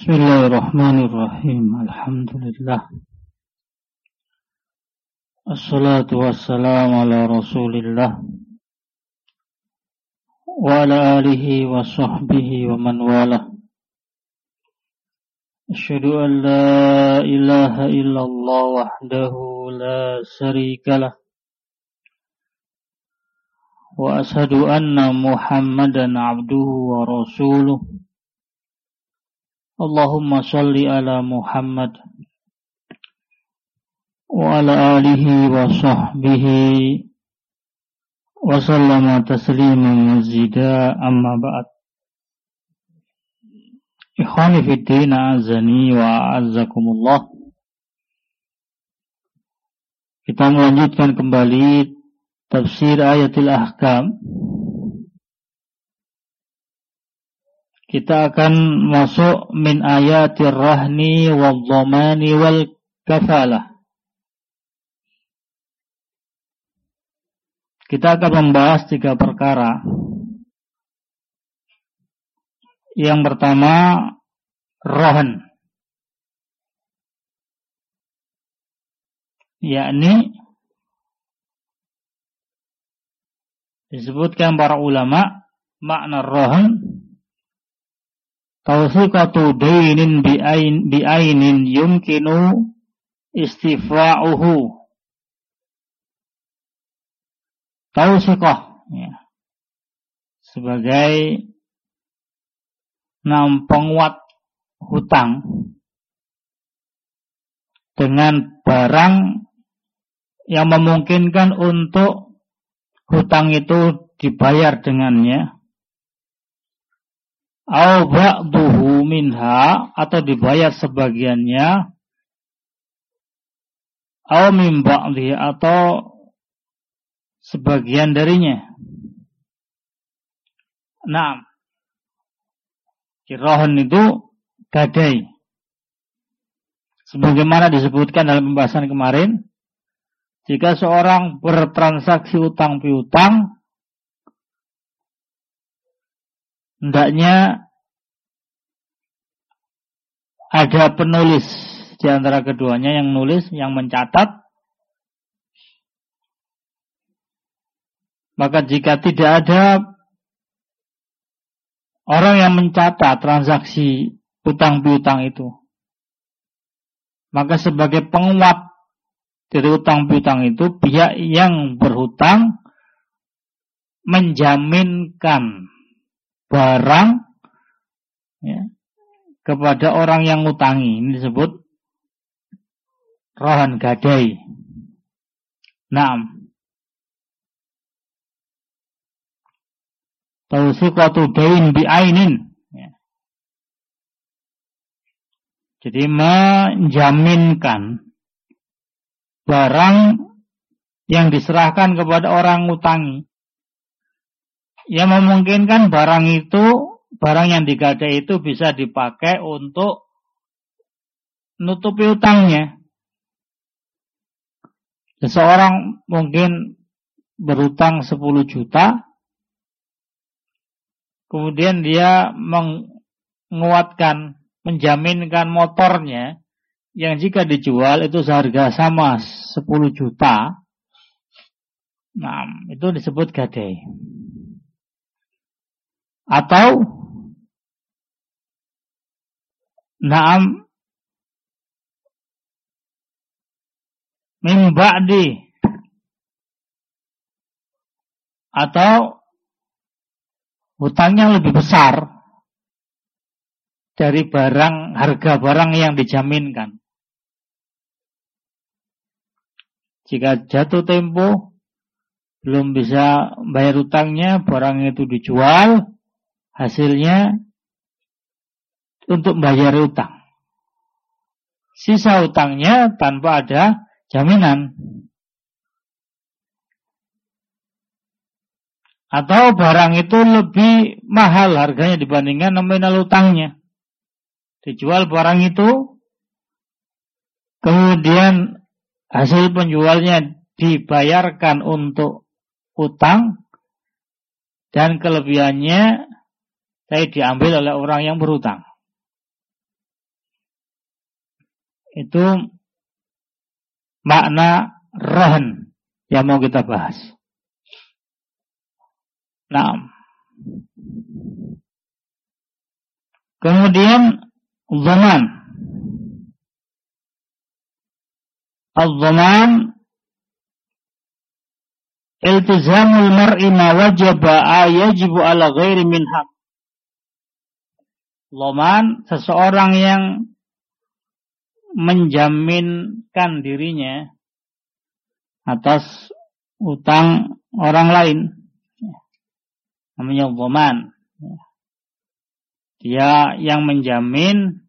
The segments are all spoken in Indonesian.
Bismillahirrahmanirrahim. Alhamdulillah. Assalatu wassalamu ala Rasulillah wa ala alihi wa sahbihi wa man walah. Asyhadu an la ilaha illallah wahdahu la syarikalah wa asyhadu anna Muhammadan abduhu wa rasuluh. Allahumma shalli ala Muhammad wa ala alihi wa sahbihi wa sallama tasliman mazida, amma ba'd. Ikhwani fid din, azani wa azzakumullah. Kita melanjutkan kembali tafsir ayatul ahkam. Kita akan masuk min ayatir rahni wal dhamani wal kafalah. Kita akan membahas 3 perkara. Yang pertama, rahn, yakni disebutkan para ulama makna rahn tawsiqatu dainin bi'ainin yumkinu istifa'uhu. Tawsiqah, ya, sebagai penguat hutang dengan barang yang memungkinkan untuk hutang itu dibayar dengannya. Au ba'duhu minha, atau dibayar sebagiannya. Au min ba'dihi, atau sebagian darinya. Nah, rahn itu gadai. Sebagaimana disebutkan dalam pembahasan kemarin, jika seorang bertransaksi utang piutang, hendaknya ada penulis di antara keduanya, yang nulis, yang mencatat. Maka jika tidak ada orang yang mencatat transaksi utang piutang itu, maka sebagai penguat dari utang piutang itu, pihak yang berhutang menjaminkan barang, ya, kepada orang yang ngutangi. Ini disebut rahn gadai. Naam. Tawsiqatu dain bi'ainin, ya. Jadi menjaminkan barang yang diserahkan kepada orang ngutangi, yang memungkinkan barang yang digadai itu bisa dipakai untuk nutupi utangnya. Seseorang mungkin berutang 10 juta, kemudian dia menjaminkan motornya, yang jika dijual itu seharga sama 10 juta. Nah, itu disebut gadai. Atau na'am min ba'di, atau hutangnya lebih besar dari harga barang yang dijaminkan. Jika jatuh tempo belum bisa bayar hutangnya, barang itu dijual, hasilnya untuk bayar hutang. Sisa hutangnya tanpa ada jaminan. Atau barang itu lebih mahal harganya dibandingkan nominal hutangnya. Dijual barang itu, kemudian hasil penjualnya dibayarkan untuk hutang, dan kelebihannya saya diambil oleh orang yang berhutang. Itu makna rahan yang mau kita bahas. Nah, kemudian zaman. Az-zaman iltizamul mar'i ma wajaba yajibu ala ghairi min haq. Zaman seseorang yang menjaminkan dirinya atas utang orang lain, namanya zaman. Dia yang menjamin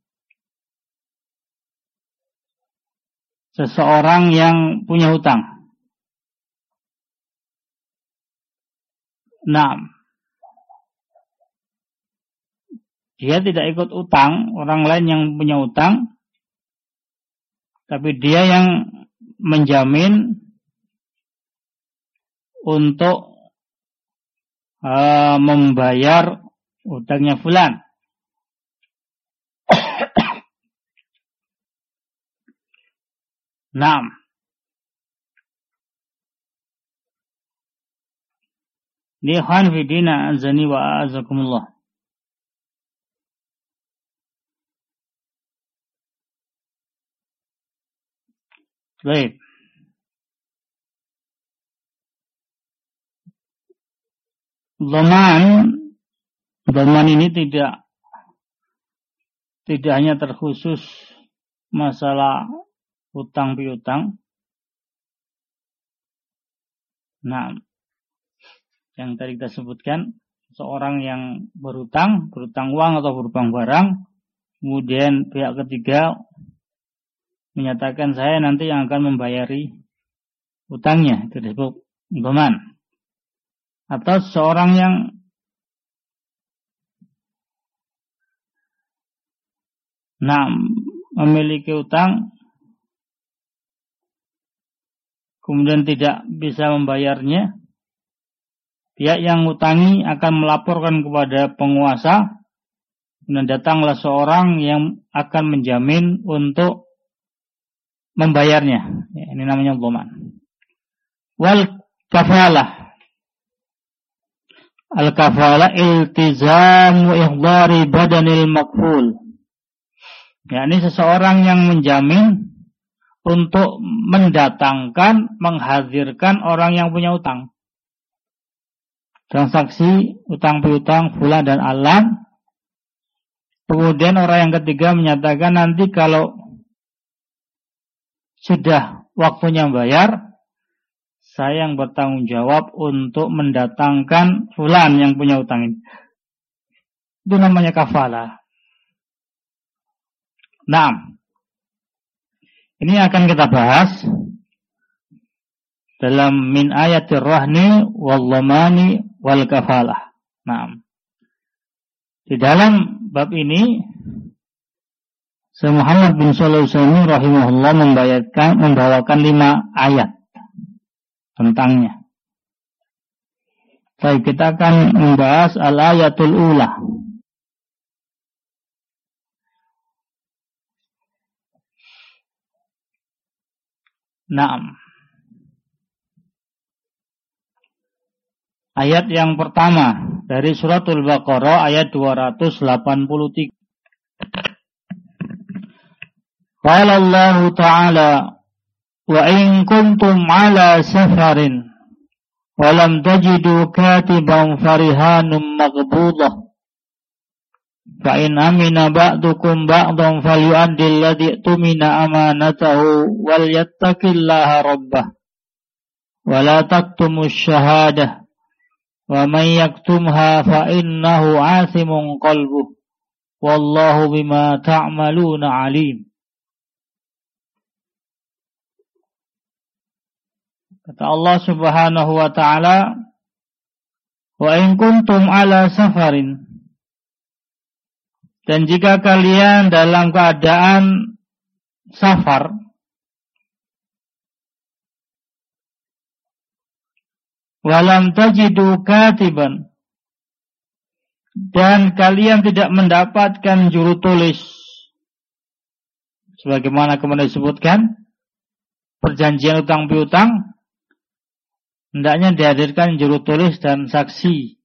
seseorang yang punya hutang. Nah, dia tidak ikut utang, orang lain yang punya utang, tapi dia yang menjamin untuk membayar utangnya fulan. Naam. Ini ikhwan fi din azani wa azakumullah. Baik. Zaman ini tidak hanya terkhusus masalah hutang piutang. Nah, yang tadi kita sebutkan, seorang yang berutang uang atau berutang barang, kemudian pihak ketiga menyatakan saya nanti yang akan membayari hutangnya, itu disebut dhaman. Atau seorang yang memiliki hutang kemudian tidak bisa membayarnya, pihak yang ngutangi akan melaporkan kepada penguasa, dan datanglah seorang yang akan menjamin untuk membayarnya. Ya, ini namanya dhaman. Wal kafalah. Al-kafalah iltizam wa ihdari badanil makful. Ya, ini seseorang yang menjamin untuk mendatangkan, menghadirkan orang yang punya utang. Transaksi utang piutang fulan dan alan. Kemudian orang yang ketiga menyatakan nanti kalau sudah waktunya bayar, saya yang bertanggung jawab untuk mendatangkan fulan yang punya utang ini. Itu namanya kafalah. Nah, ini akan kita bahas dalam min ayatir rahni wal dhamani wal kafalah. Nah, di dalam bab ini Syekh Muhammad bin Shalih Al-Utsaimin rahimahullah membawakan 5 ayat tentangnya. Baik, kita akan membahas al-ayatul ula. Naam. Ayat yang pertama dari suratul Baqarah ayat 283. Qala Allah Ta'ala wa in kuntum ala safarin wa lam tajidu katiban farihanum maqbudah fa in amina ba'dukum ba'dan falyu'addi alladhi tumina amanatahu wal yattaqillaha rabbah wa la taktumu syahadah wa man yaktumha fa innahu 'athimun qalbuh wallahu bima ta'maluna 'alim. Kata Allah Subhanahu wa ta'ala, wa in kuntum ala safarin, dan jika kalian dalam keadaan safar, walam tajidu katiban, dan kalian tidak mendapatkan juru tulis. Sebagaimana kemudian disebutkan, perjanjian utang piutang hendaknya dihadirkan juru tulis dan saksi.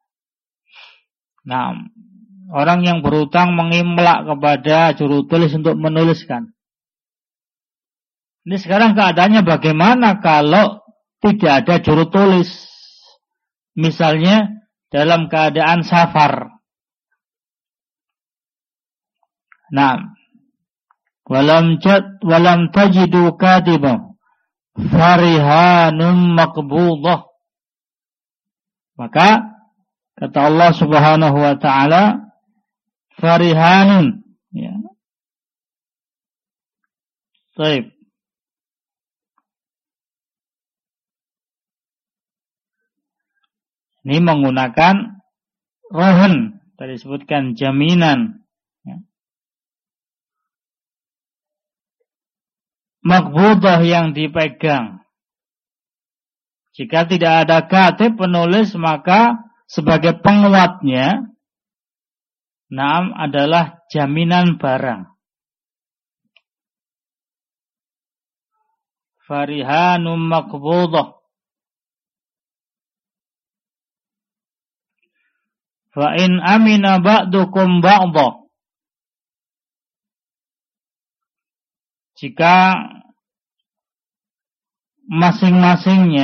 Nah, orang yang berutang mengimlak kepada juru tulis untuk menuliskan. Ini sekarang keadaannya bagaimana kalau tidak ada juru tulis? Misalnya dalam keadaan safar. Nah, walam tajidu katibah farihanum maqbudah. Maka kata Allah Subhanahu wa taala, farihanun, ya. Baik. Ini menggunakan rohan, tadi disebutkan jaminan. Ya. Maqbudah yang dipegang. Jika tidak ada katib penulis, maka sebagai penguatnya, naam adalah jaminan barang. Farihanum maqbudah. Fa in amina ba'dukum ba'dah. Jika masing-masing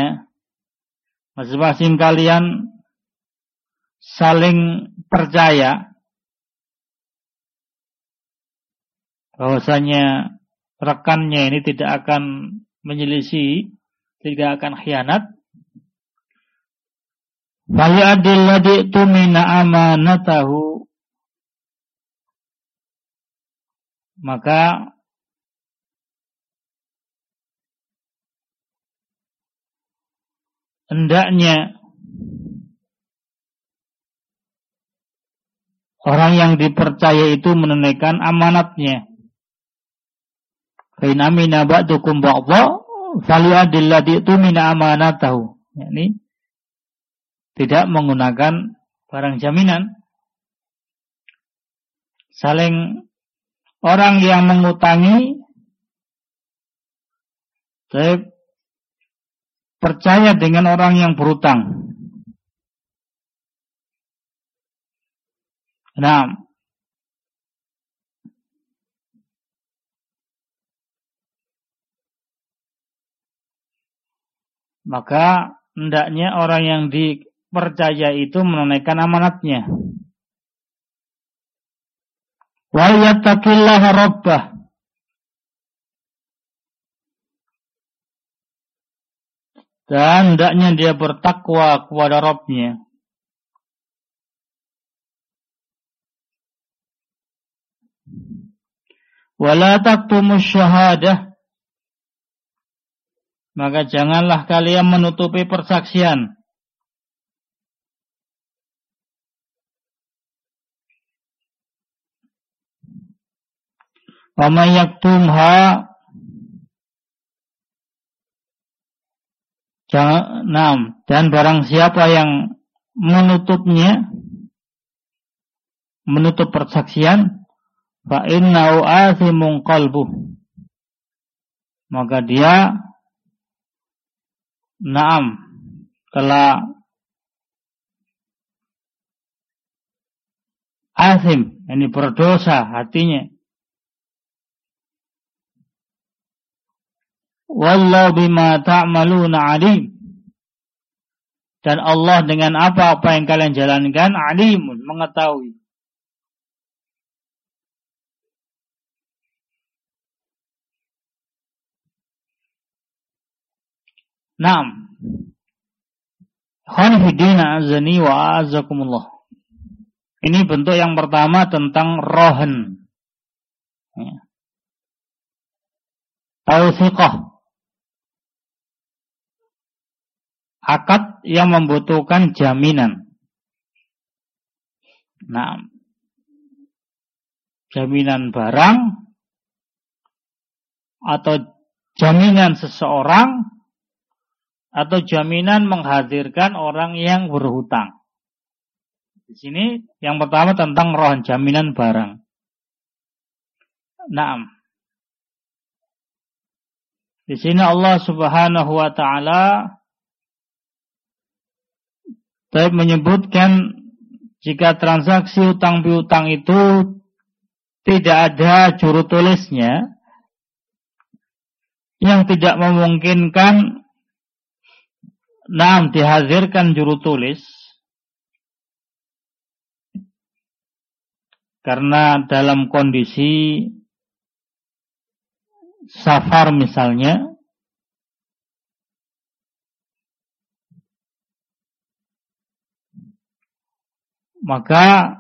kalian saling percaya bahwasanya rekannya ini tidak akan menyelisih, tidak akan khianat, falyadil ladzi tumina amanatahu, maka hendaknya orang yang dipercaya itu menunaikan amanatnya. Fa in amina ba'dukum ba'dha falyadil ladzi tumina amanatahu. Ini tidak menggunakan barang jaminan. Saling orang yang mengutangi percaya dengan orang yang berutang. Nah, maka hendaknya orang yang dipercaya itu menunaikan amanatnya. Wa yattaqillaha rabbah. Dan hendaknya dia bertakwa kepada Rabb-nya. Wala taktumus syahadah. Maka janganlah kalian menutupi persaksian. Wa may yaktumha, dan barang siapa yang menutupnya, menutup persaksian, fa innahu athimun qalbuh, maka dia telah athim, ini berdosa hatinya. Wallahu bima ta'maluna alim. Dan Allah dengan apa-apa yang kalian jalankan alimun, mengetahui. Naam. Khonifidina azani wa azakumullah. Ini bentuk yang pertama tentang rohan. Tausiqah. Akad yang membutuhkan jaminan. Nah, jaminan barang atau jaminan seseorang atau jaminan menghadirkan orang yang berhutang. Di sini yang pertama tentang rohan jaminan barang. Nah, Di sini Allah Subhanahu wa taala menyebutkan jika transaksi utang piutang itu tidak ada juru tulisnya, yang tidak memungkinkan dihadirkan juru tulis, karena dalam kondisi safar misalnya, maka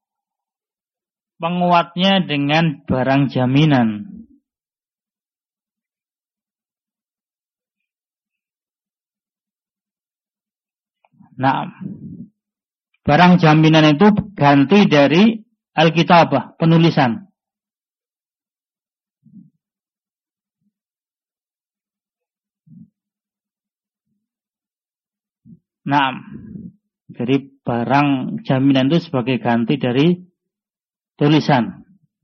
penguatnya dengan barang jaminan. Nah, barang jaminan itu ganti dari al-kitabah, penulisan. Nah, jadi barang jaminan itu sebagai ganti dari tulisan.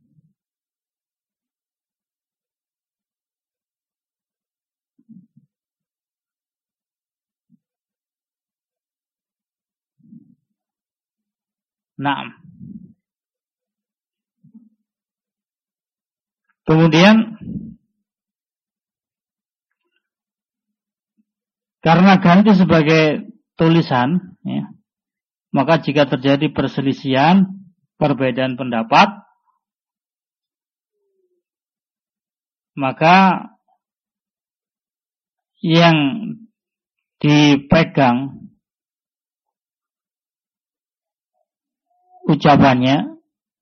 Nah, kemudian karena ganti sebagai tulisan, ya, maka jika terjadi perselisihan, perbedaan pendapat, maka yang dipegang ucapannya,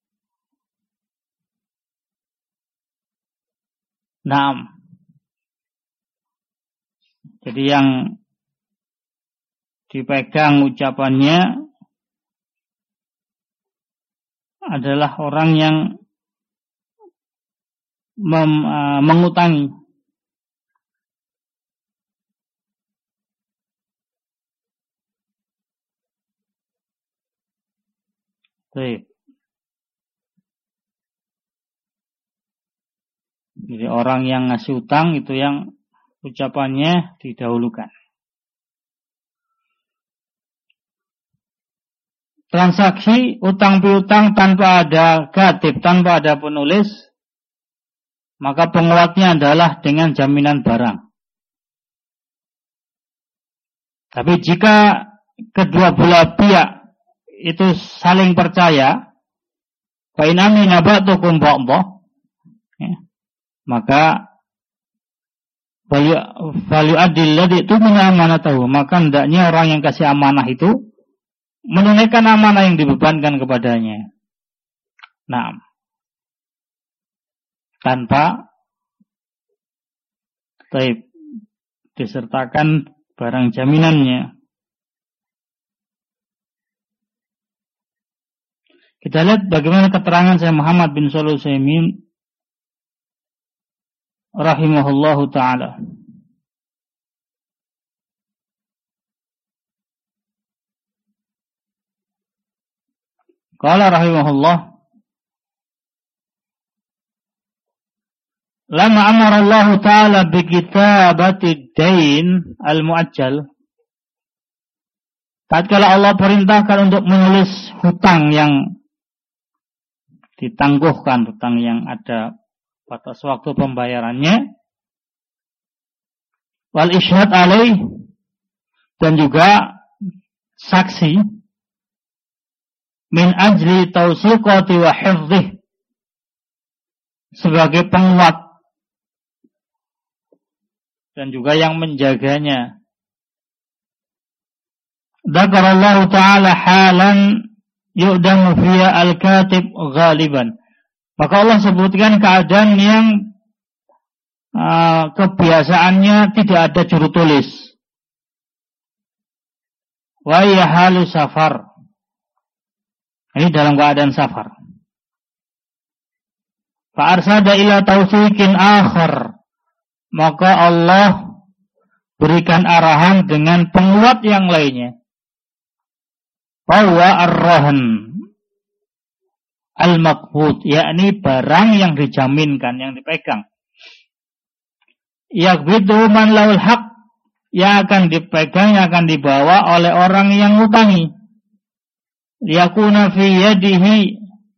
jadi yang dipegang ucapannya adalah orang yang mengutangi. Baik. Jadi orang yang ngasih utang itu yang ucapannya didahulukan. Transaksi utang piutang tanpa ada katib, tanpa ada penulis, maka penguatnya adalah dengan jaminan barang. Tapi jika kedua belah pihak itu saling percaya, fa in amina ba'dukum ba'dha, maka falyu'addil ladzi tumina amanatahu, maka hendaknya orang yang kasih amanah itu menunaikan amanah yang dibebankan kepadanya. Nah, tanpa disertakan barang jaminannya. Kita lihat bagaimana keterangan Syekh Muhammad bin Shalih Al-Utsaimin rahimahullahu ta'ala. Qala rahimahullah, lama amara Allah ta'ala bi kitabati dain al-mu'ajjal, tatkala Allah perintahkan untuk menulis hutang yang ditangguhkan, hutang yang ada batas waktu pembayarannya, wal isyhad alaih, dan juga saksi, min ajli tausiqati wa hifdhih, sebagai penguat dan juga yang menjaganya. Dzakarallahu ta'ala halan yu'damu fiha al-katib ghaliban, maka Allah sebutkan keadaan yang kebiasaannya tidak ada juru tulis. Wa ya halu safar, ini dalam keadaan safar. Fa arsada ila tausiqin akhar, maka Allah berikan arahan dengan penguat yang lainnya. Bahwa ar-rahan al-maqbud, yakni barang yang dijaminkan, yang dipegang. yakbidu man lahul haq, yang akan dipegang, yang akan dibawa oleh orang yang ngutangi. Yakuna fi yadihi,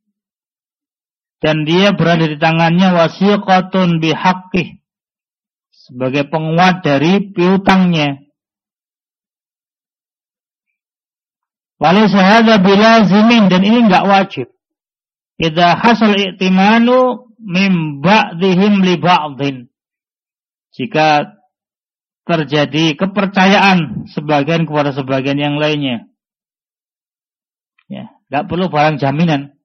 dan dia berada di tangannya wasiqatun bihaqqih, sebagai penguat dari piutangnya. Walaysa hadza bilazimin, dan ini enggak wajib. Idza hasal i'timanu min ba'dihim li ba'dhin, jika terjadi kepercayaan sebagian kepada sebagian yang lainnya. Ya, enggak perlu barang jaminan.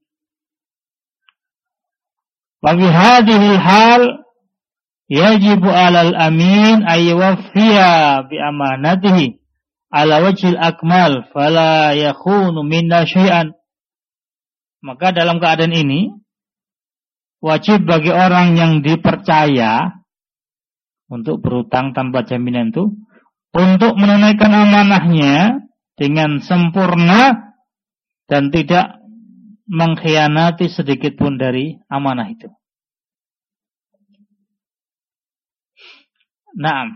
Wa bi hadhil hal yajibu 'alal amin ay yuwaffiya bi amanatihi ala wajhil akmal fala yakhunu minna syai'an. Maka dalam keadaan ini wajib bagi orang yang dipercaya untuk berutang tanpa jaminan itu untuk menunaikan amanahnya dengan sempurna dan tidak mengkhianati sedikit pun dari amanah itu. Naam.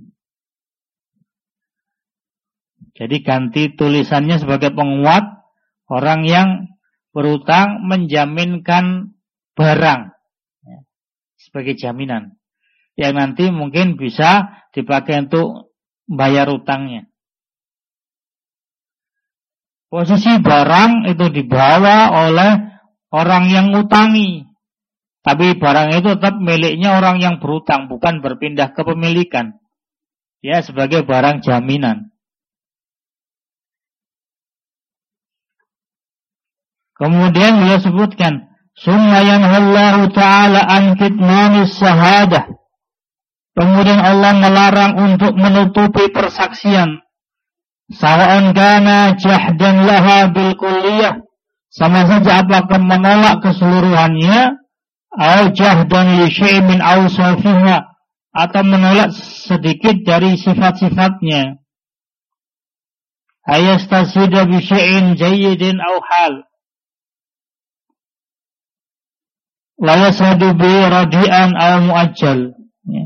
Jadi ganti tulisannya sebagai penguat, orang yang berutang menjaminkan barang ya, sebagai jaminan yang nanti mungkin bisa dipakai untuk bayar utangnya. Posisi barang itu dibawa oleh orang yang ngutangi, tapi barang itu tetap miliknya orang yang berutang, bukan berpindah kepemilikan. Ya, sebagai barang jaminan. Kemudian beliau sebutkan, summa yanhallahu ta'ala an kitmanis syahadah. Kemudian Allah melarang untuk menutupi persaksian. Sawa'an kana jahdan laha bil kulliyah, sama saja apakah menolak keseluruhannya, atau jahdan li syai' min awsafiha, atau menolak sedikit dari sifat-sifatnya. Ayastasida bi syai'in jayyidin aw hal. La yasadu bi radi'an aw muajjal.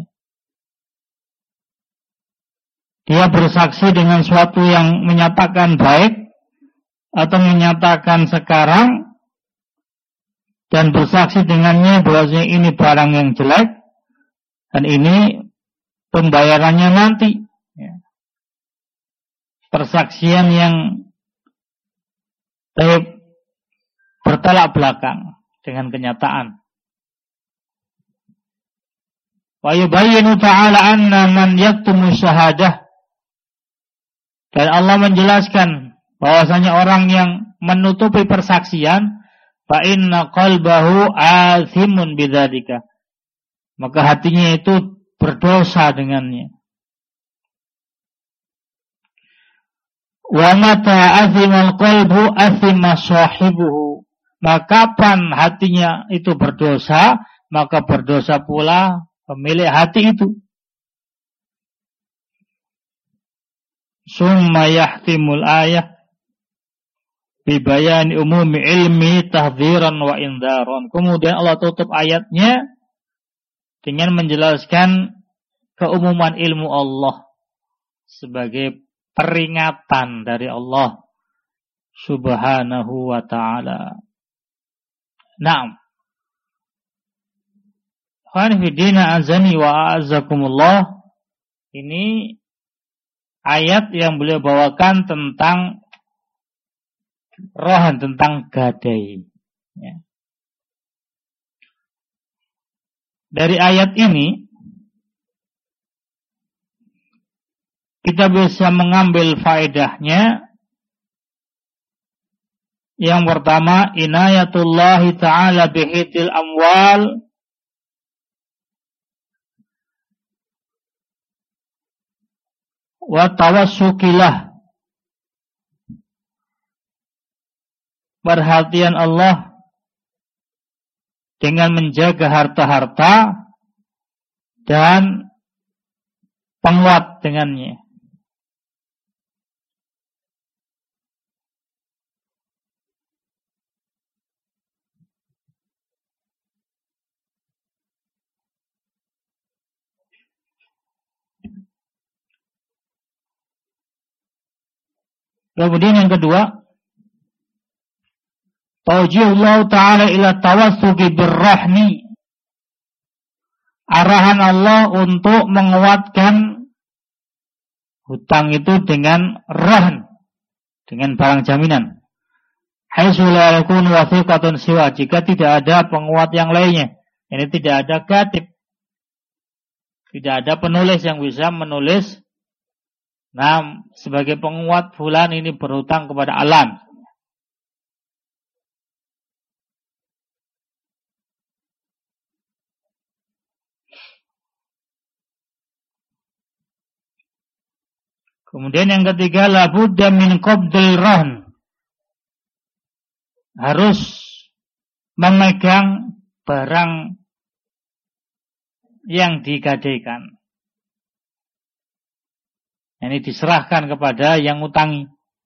Dia bersaksi dengan suatu yang menyatakan baik atau menyatakan sekarang dan bersaksi dengannya bahwasanya ini barang yang jelek dan ini pembayarannya nanti. Persaksian yang bertolak belakang dengan kenyataan. Wa yubayyinu ta'ala anna man yaktumu syahadah, dan Allah menjelaskan bahwasanya orang yang menutupi persaksian, fa inna qalbahu athimun bidzalika, maka hatinya itu berdosa dengannya. Wa mata athimal qalbu athima sahibuhu, maka kapan hatinya itu berdosa, maka berdosa pula pemilik hati itu. Summa yahtimul ayah bibayani umumi ilmi tahdhiran wa indharon. Kemudian Allah tutup ayatnya dengan menjelaskan keumuman ilmu Allah sebagai peringatan dari Allah Subhanahu wa ta'ala. Naam. Khani fidina azani wa a'azzakumullah. Ini ayat yang beliau bawakan tentang rohan, tentang gadai. Ya. Dari ayat ini kita bisa mengambil faedahnya. Yang pertama, inayatullahi ta'ala bihidil amwal wa tawassukilah. Perhatian Allah dengan menjaga harta-harta dan penguat dengannya. Kemudian yang kedua, tawjihullah ta'ala ila tawassuki birrahmi. Arahan Allah untuk menguatkan hutang itu dengan rahn, dengan barang jaminan. Haitsu la yakun wathiqatun siwa, jika tidak ada penguat yang lainnya. Ini tidak ada katib. Tidak ada penulis yang bisa menulis sebagai penguat fulan ini berhutang kepada alan. Kemudian yang ketiga, labudda min qabdil rahn. Harus memegang barang yang digadaikan. Ini diserahkan kepada yang utangi.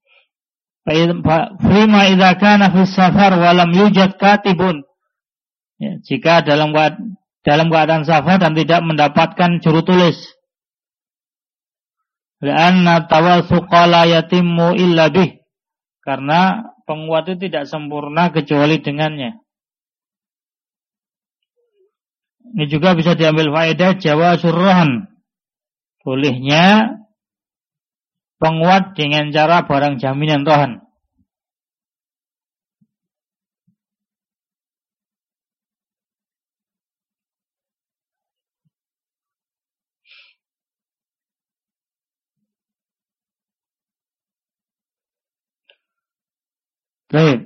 Fima idza kana fi safar wa lam yujad katibun. Ya, jika dalam keadaan safar dan tidak mendapatkan juru tulis. La'anna tawathuqa la yatimmu illa bih. Karena penguat itu tidak sempurna kecuali dengannya. Ini juga bisa diambil faedah jawazur rahn. Bolehnya penguat dengan cara barang jaminan rahn. Baik.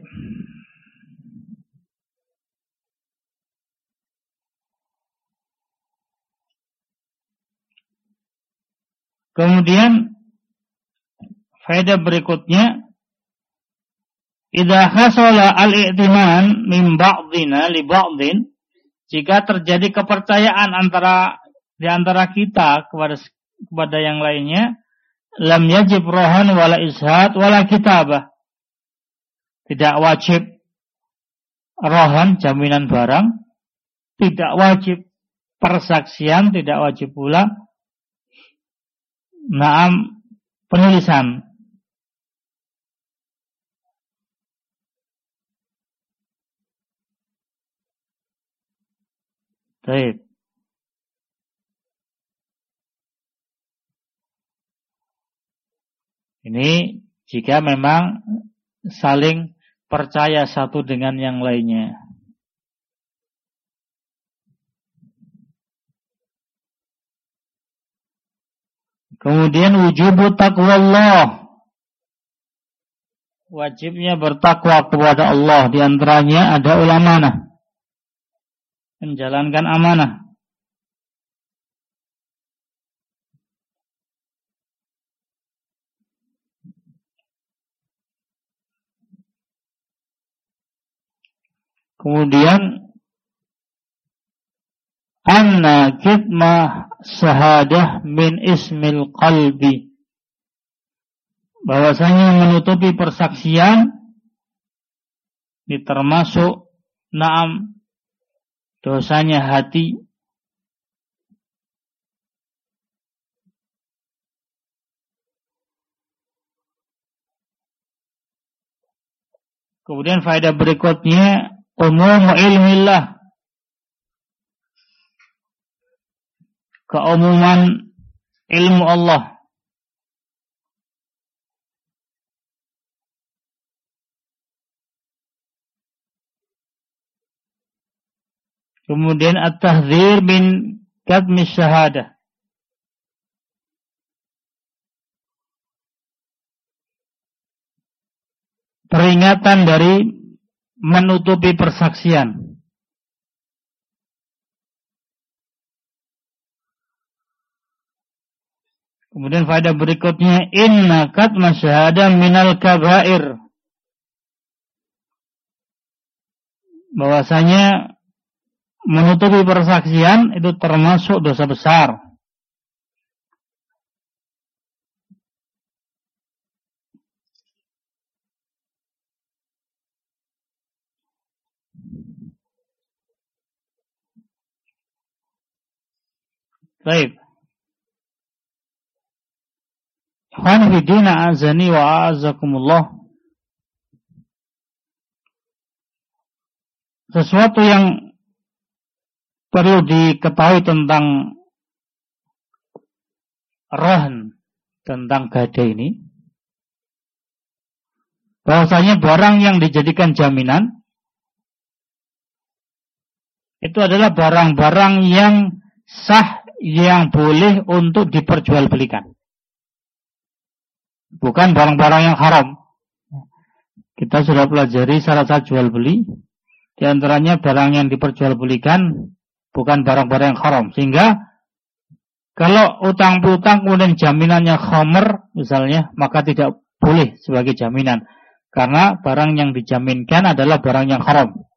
Kemudian faedah berikutnya, idza hasala al-i'timan min ba'dina li ba'din, jika terjadi kepercayaan di antara kita kepada yang lainnya, lam yajib rohan wala ishad wala kitabah. Tidak wajib rohan, jaminan barang, tidak wajib persaksian, tidak wajib pula penulisan. Baik. Ini jika memang saling percaya satu dengan yang lainnya. Kemudian wujubu taqwallah. Wajibnya bertakwa kepada Allah. Di antaranya ada amanah. Menjalankan amanah. Kemudian anna kitmah syahadah min ismil qalbi, bahwasanya menutupi persaksian ini termasuk dosanya hati. Kemudian faedah berikutnya umum ilmillah, keumuman ilmu Allah. Kemudian at-tahdzir min katmi syahadah, peringatan dari menutupi persaksian. Kemudian faedah berikutnya inna katma syahadah minal kabair, bahwasanya menutupi persaksian itu termasuk dosa besar. Baik. Ikhwan fidina azani wa azakumullah. Sesuatu yang perlu diketahui tentang rahn, tentang gadai ini, bahwasanya barang yang dijadikan jaminan itu adalah barang-barang yang sah, yang boleh untuk diperjualbelikan. Bukan barang-barang yang haram. Kita sudah pelajari syarat-syarat jual beli. Di antaranya barang yang diperjualbelikan bukan barang-barang yang haram. Sehingga kalau utang piutang kemudian jaminannya khamr misalnya, maka tidak boleh sebagai jaminan. Karena barang yang dijaminkan adalah barang yang haram.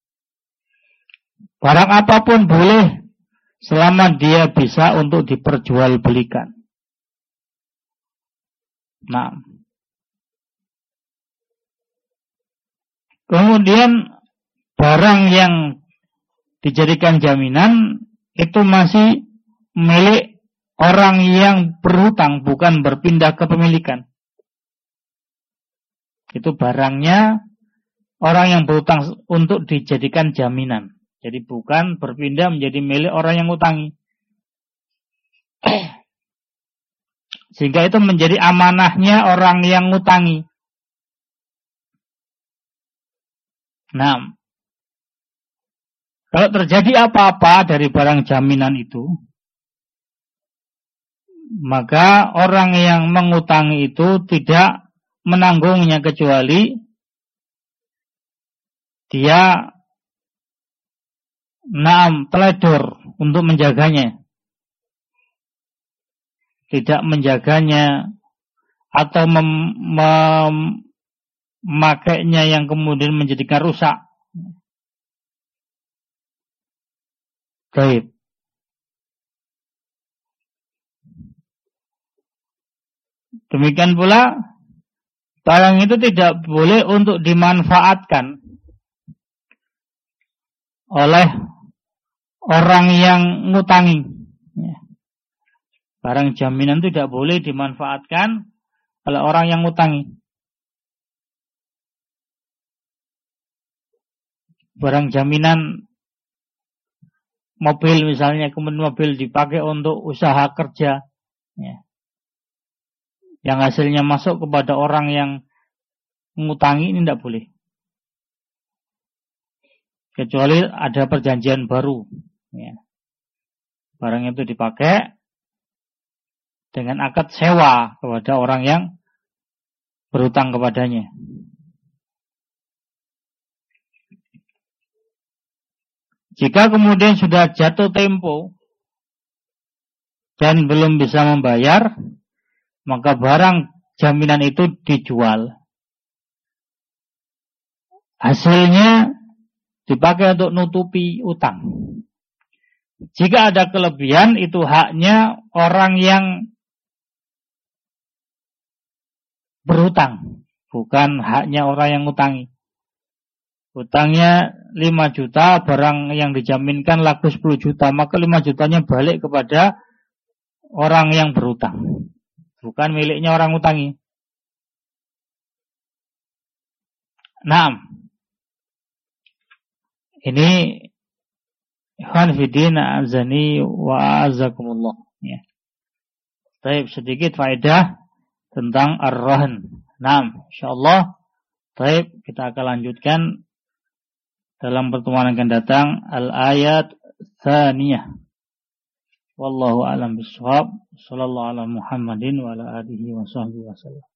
Barang apapun boleh selama dia bisa untuk diperjualbelikan. Nah, kemudian barang yang dijadikan jaminan itu masih milik orang yang berhutang, bukan berpindah kepemilikan. Itu barangnya orang yang berhutang untuk dijadikan jaminan. Jadi bukan berpindah menjadi milik orang yang ngutangi. Sehingga itu menjadi amanahnya orang yang ngutangi. Nah, kalau terjadi apa-apa dari barang jaminan itu, maka orang yang mengutangi itu tidak menanggungnya kecuali dia teledor untuk menjaganya. Tidak menjaganya atau memakainya yang kemudian menjadikan rusak. Baik. Demikian pula barang itu tidak boleh untuk dimanfaatkan oleh orang yang ngutangi. Barang jaminan tidak boleh dimanfaatkan oleh orang yang ngutangi. Barang jaminan mobil misalnya, kemudian mobil dipakai untuk usaha kerja, ya, yang hasilnya masuk kepada orang yang ngutangi, ini tidak boleh. Kecuali ada perjanjian baru. Ya. Barang itu dipakai dengan akad sewa kepada orang yang berhutang kepadanya. Jika kemudian sudah jatuh tempo dan belum bisa membayar, maka barang jaminan itu dijual. Hasilnya dipakai untuk nutupi utang. Jika ada kelebihan, itu haknya orang yang berhutang, bukan haknya orang yang ngutangi. Hutangnya 5 juta, barang yang dijaminkan laku 10 juta, maka 5 jutanya balik kepada orang yang berhutang, bukan miliknya orang ngutangi. Nah, ini ikhwan fillah azani wa azakumullah. Ya. Baik, sedikit faedah tentang ar-rahn. Nah, insyaallah baik, kita akan lanjutkan dalam pertemuan yang akan datang al-ayat tsaniyah. Wallahu a'lam bishawab. Shallallahu ala Muhammadin wa ala alihi wa sahbihi wasallam.